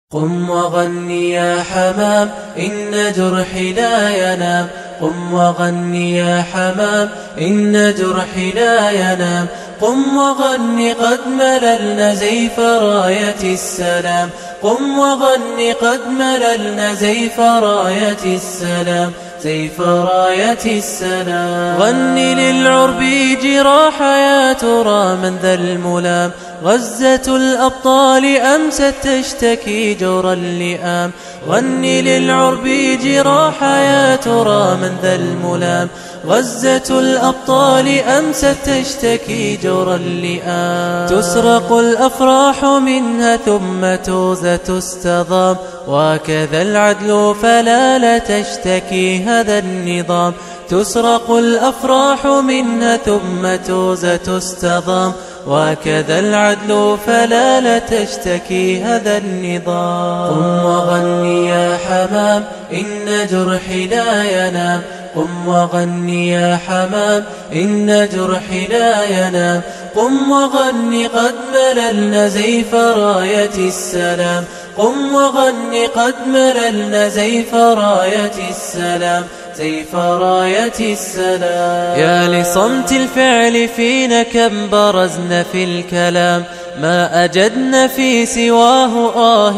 قم وغن يا حمام إن جرحي لا ينام. قم وغن يا حمام إن جرحي لا ينام. قم وغن قد مللنا زيف راية السلام. قم وغن قد مللنا زيف راية السلام. زيف راية السلام. غن للعرب جراح يا ترى من ذا الملام. غزة الأبطال أمست تشتكي جور اللئام. غن للعرب جراح يا ترى من ذا الملام. غزة الأبطال أمست تشتكي جور اللئام. تسرق الأفراح منها ثم توزة تستضام. وكذا العدل فلا لا تشتكي هذا النظام. تسرق الأفراح منها ثم توزة تستضام. وكذا العدل فلا لا تشتكي هذا النظام. قم وغن يا حمام إن جرحي لا ينام. قم وغن يا حمام إن جرحي لا ينام. قم وغن قد مللنا زيف راية السلام. قم وغن قد مللنا زيف راية السلام. زيف راية السلام. يا لصمت الفعل فينا كم برزنا في الكلام. ما أجدنا في سواه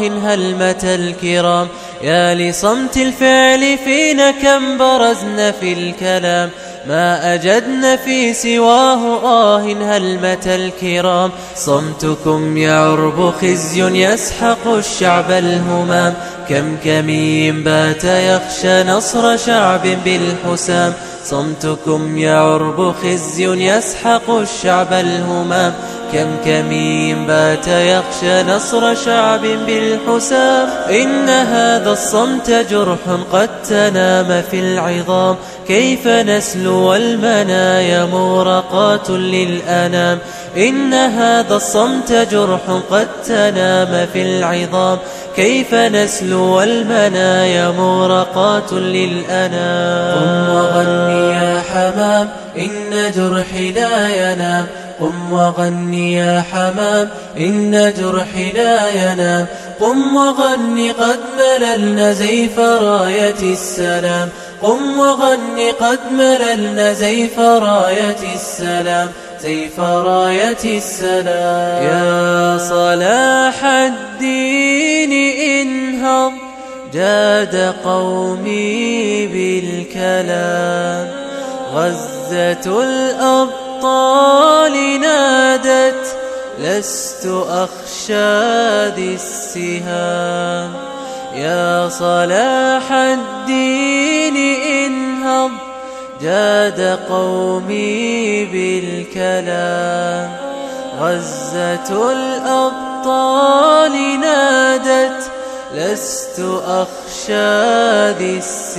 هلمة الكرام. يا لصمت الفعل فينا كم برزنا في الكلام. ما أجدنا في سواه هلمة الكرام. صمتكم يا عرب خزي يسحق الشعب الهمام. كم كمين بات يخشى نصر شعب بالحسام. صمتكم يا عرب خزي يسحق الشعب الهمام. كم كمين بات يخشى نصر شعب بالحسام. إن هذا الصمت جرح قد تنام في العظام. كيف نسلو المنايا مورقات للأنام. إن هذا الصمت جرح قد تنام في العظام. كيف نسلو المنايا مورقات للأنام. قم وغن يا حمام إن جرحي لا ينام. قم وغن يا حمام إن جرحي لا ينام. قم وغن قد مللنا زيف راية السلام. قم وغن قد مللنا زيف راية السلام. زيف راية السلام. يا صلاح الدين انهض جاد قومي بالكلام. غزة الأبطال نادت لست أخشى ذي السهام. يا صلاح الدين انهض جاد قومي بالكلام. غزة الأبطال نادت لست أخشى ذي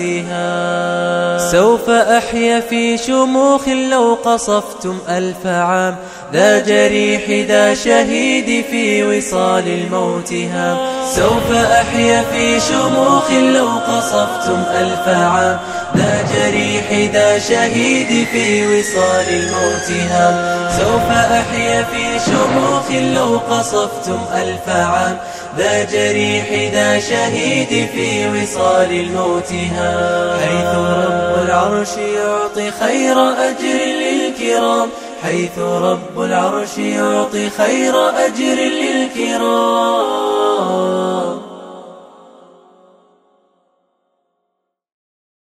السهام. سوف أحيا في شموخ لو قصفتم 1000 عام. ذا جريح ذا شهيد في وصال الموت هام. سوف أحيا في شموخ لو قصفتم 1000 عام. ذا جريح ذا شهيد في وصال الموت هام. سوف أحيا في شموخ لو قصفتم 1000 عام. ذا جريح ذا شهيد في وصال الموت هام. حيث رب العرش يعطي خير أجر للكرام. حيث رب العرش يعطي خير أجر للكرام.